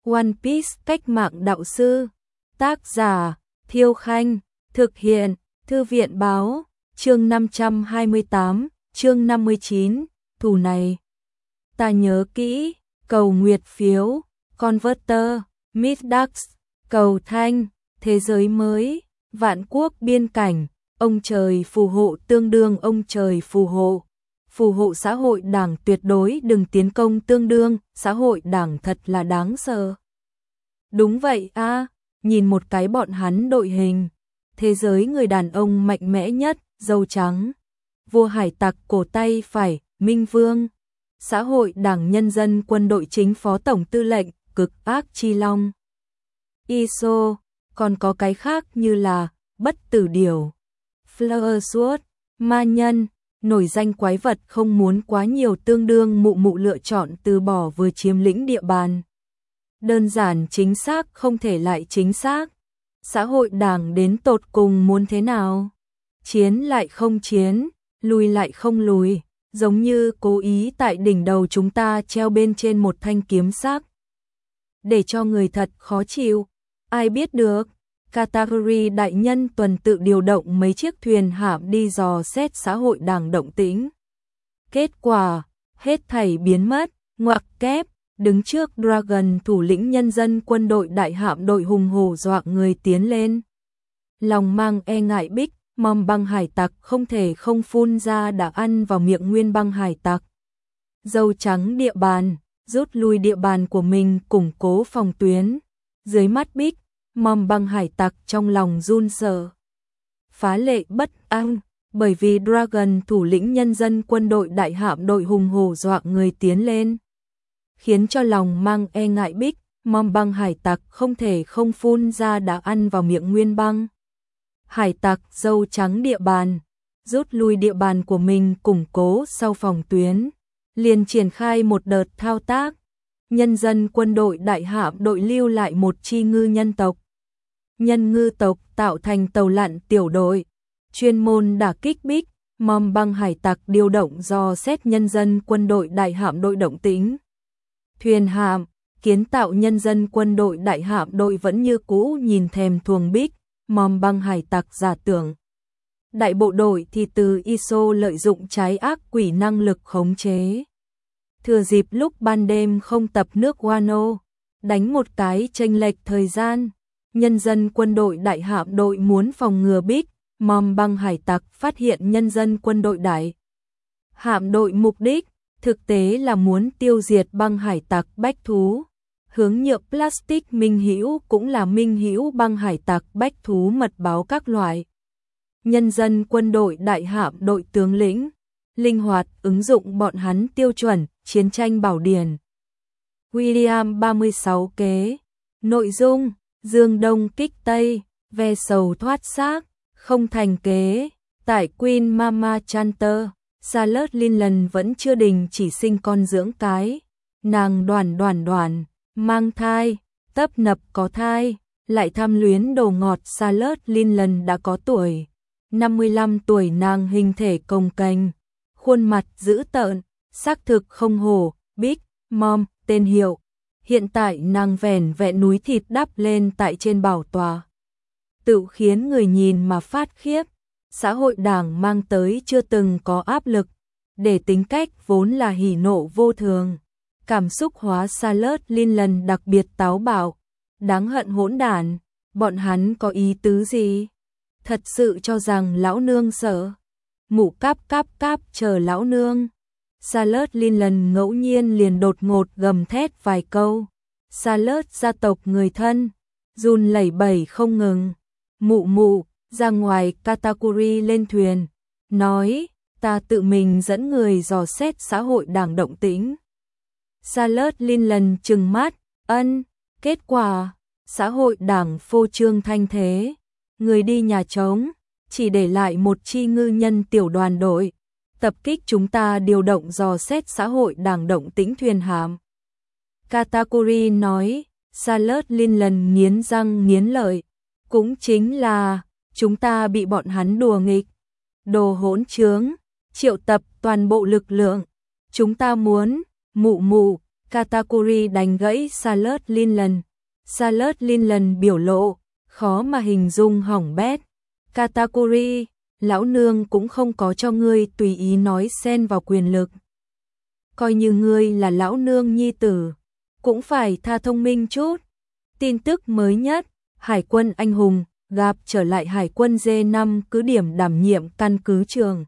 One Piece cách mạng đạo sư. Tác giả Thiêu Khanh. Thực hiện Thư viện báo. Chương 528, chương 59. Thù này ta nhớ kỹ. Cầu nguyệt phiếu. Converter. Middax. Cầu thanh. Thế giới mới. Vạn quốc biên cảnh. Ông trời phù hộ tương đương ông trời phù hộ. Phù hộ xã hội đảng tuyệt đối đừng tiến công tương đương, xã hội đảng thật là đáng sợ. Đúng vậy a, nhìn một cái bọn hắn đội hình. Thế giới người đàn ông mạnh mẽ nhất, dâu trắng. Vua hải tặc cổ tay phải, Minh Vương. Xã hội đảng nhân dân quân đội chính phó tổng tư lệnh, cực ác chi long. ISO, còn có cái khác như là bất tử điểu. Flower Sword, ma nhân. Nổi danh quái vật không muốn quá nhiều tương đương mụ mụ lựa chọn từ bỏ vừa chiếm lĩnh địa bàn. Đơn giản chính xác không thể lại chính xác. Xã hội đảng đến tột cùng muốn thế nào? Chiến lại không chiến, lùi lại không lùi, giống như cố ý tại đỉnh đầu chúng ta treo bên trên một thanh kiếm sắc. Để cho người thật khó chịu, ai biết được. Category đại nhân tuần tự điều động mấy chiếc thuyền hạm đi dò xét xã hội đảng động tĩnh. Kết quả, hết thảy biến mất, ngoặc kép, đứng trước Dragon thủ lĩnh nhân dân quân đội đại hạm đội hùng hổ dọa người tiến lên. Lòng mang e ngại Big Mom băng hải tặc không thể không phun ra đã ăn vào miệng nguyên băng hải tặc. Dâu trắng địa bàn, rút lui địa bàn của mình củng cố phòng tuyến. Dưới mắt Big Mom băng hải tặc trong lòng run sợ. Phá lệ bất an, bởi vì Dragon thủ lĩnh nhân dân quân đội đại hạm đội hùng hổ dọa người tiến lên. Khiến cho lòng mang e ngại Big Mom băng hải tặc không thể không phun ra đã ăn vào miệng nguyên băng. Hải tặc dâu trắng địa bàn, rút lui địa bàn của mình củng cố sau phòng tuyến. Liền triển khai một đợt thao tác. Nhân dân quân đội đại hạm đội lưu lại một chi ngư nhân tộc. Nhân ngư tộc tạo thành tàu lặn tiểu đội, chuyên môn đả kích Big Mom băng hải tặc điều động dò xét nhân dân quân đội đại hạm đội động tĩnh. Thuyền hạm, kiến tạo nhân dân quân đội đại hạm đội vẫn như cũ nhìn thèm thuồng Big Mom băng hải tặc giả tưởng. Đại bộ đội thì từ ISO lợi dụng trái ác quỷ năng lực khống chế. Thừa dịp lúc ban đêm không tập nước Wano, đánh một cái chênh lệch thời gian. Nhân dân quân đội đại hạm đội muốn phòng ngừa Big Mom băng hải tặc phát hiện nhân dân quân đội đại hạm đội mục đích thực tế là muốn tiêu diệt băng hải tặc bách thú. Hướng nhựa plastic minh hữu cũng là minh hữu băng hải tặc bách thú mật báo các loại. Nhân dân quân đội đại hạm đội tướng lĩnh linh hoạt ứng dụng bọn hắn tiêu chuẩn chiến tranh bảo điển. William 36 kế. Nội dung: Dương Đông kích Tây, ve sầu thoát xác, không thành kế. Tại Queen Mama Chanter, Charlotte Linland vẫn chưa đình chỉ sinh con dưỡng cái. Nàng đoản, mang thai, tấp nập có thai, lại tham luyến đồ ngọt. Charlotte Linland đã có tuổi 55 tuổi, nàng hình thể cồng kềnh, khuôn mặt dữ tợn, xác thực không hổ. Big Mom, tên hiệu. Hiện tại nàng vẻn vẹn núi thịt đắp lên tại trên bảo tòa. Tự khiến người nhìn mà phát khiếp. Xã hội đảng mang tới chưa từng có áp lực. Để tính cách vốn là hỉ nộ vô thường. Cảm xúc hóa Charlotte Linland đặc biệt táo bạo. Đáng hận hỗn đản. Bọn hắn có ý tứ gì? Thật sự cho rằng lão nương sợ. Mụ cáp chờ lão nương. Charlotte Linland ngẫu nhiên liền đột ngột gầm thét vài câu. Charlotte gia tộc người thân, run lẩy bẩy không ngừng. Mụ, ra ngoài Katakuri lên thuyền, nói, ta tự mình dẫn người dò xét xã hội đảng động tĩnh. Charlotte Linland trừng mắt, kết quả, xã hội đảng phô trương thanh thế. Người đi nhà trống, chỉ để lại một chi ngư nhân tiểu đoàn đội. Tập kích chúng ta điều động dò xét xã hội đảng động tĩnh thuyền hạm. Katakuri nói. Charlotte Linland nghiến răng nghiến lợi. Cũng chính là chúng ta bị bọn hắn đùa nghịch. Đồ hỗn trướng, triệu tập toàn bộ lực lượng. Chúng ta muốn, mụ, Katakuri đánh gãy Charlotte Linland. Charlotte Linland biểu lộ, khó mà hình dung hỏng bét. Katakuri, lão nương cũng không có cho ngươi tùy ý nói xen vào quyền lực. Coi như ngươi là lão nương nhi tử, cũng phải tha thông minh chút. Tin tức mới nhất, Hải quân anh hùng, gặp trở lại Hải quân D5 cứ điểm đảm nhiệm căn cứ trường.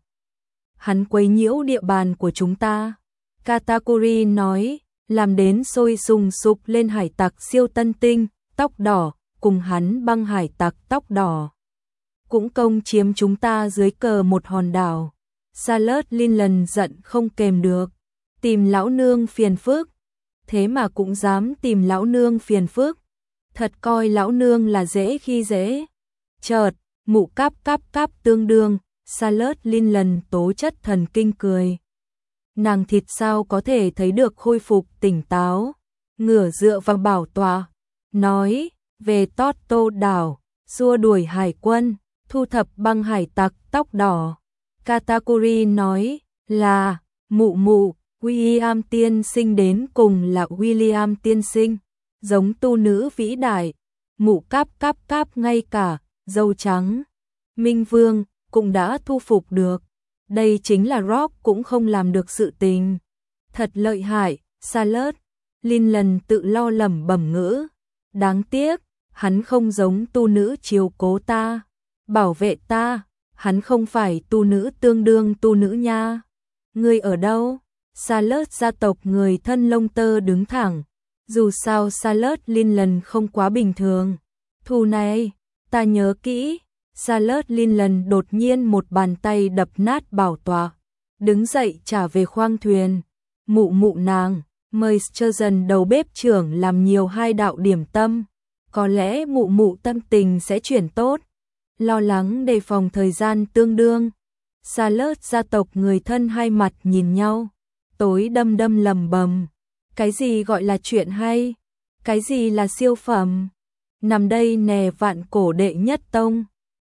Hắn quấy nhiễu địa bàn của chúng ta. Katakuri nói, làm đến sôi sùng sục lên hải tặc siêu tân tinh, tóc đỏ, cùng hắn băng hải tặc tóc đỏ. Cũng công chiếm chúng ta dưới cờ một hòn đảo. Charlotte Linland giận không kềm được. Tìm lão nương phiền phức. Thế mà cũng dám tìm lão nương phiền phức. Thật coi lão nương là dễ khi dễ. Chợt, mụ cáp tương đương, Charlotte Linland tố chất thần kinh cười. Nàng thịt sao có thể thấy được khôi phục tỉnh táo, ngửa dựa vào bảo tọa, nói, về Totto đảo, xua đuổi hải quân, thu thập băng hải tặc tóc đỏ. Katakuri nói, là, mụ, William tiên sinh đến cùng là William tiên sinh, giống tu nữ vĩ đại, mụ cáp ngay cả, dâu trắng, Minh Vương, cũng đã thu phục được. Đây chính là Rock cũng không làm được sự tình. Thật lợi hại, Charlotte Linland tự lo lẩm bẩm ngữ. Đáng tiếc, hắn không giống tu nữ chiếu cố ta, bảo vệ ta, hắn không phải tu nữ tương đương tu nữ nha. Ngươi ở đâu? Charlotte gia tộc người thân lông tơ đứng thẳng. Dù sao Charlotte Linland không quá bình thường. Thù này, ta nhớ kỹ. Charlotte Linland đột nhiên một bàn tay đập nát bảo tọa, đứng dậy trả về khoang thuyền. Mụ nàng, mời Sturgeon đầu bếp trưởng làm nhiều 2 đạo điểm tâm, có lẽ mụ tâm tình sẽ chuyển tốt. Lo lắng đề phòng thời gian tương đương. Charlotte gia tộc người thân hai mặt nhìn nhau, tối đâm lầm bầm. Cái gì gọi là chuyện hay? Cái gì là siêu phẩm? Nằm đây nè vạn cổ đệ nhất tông.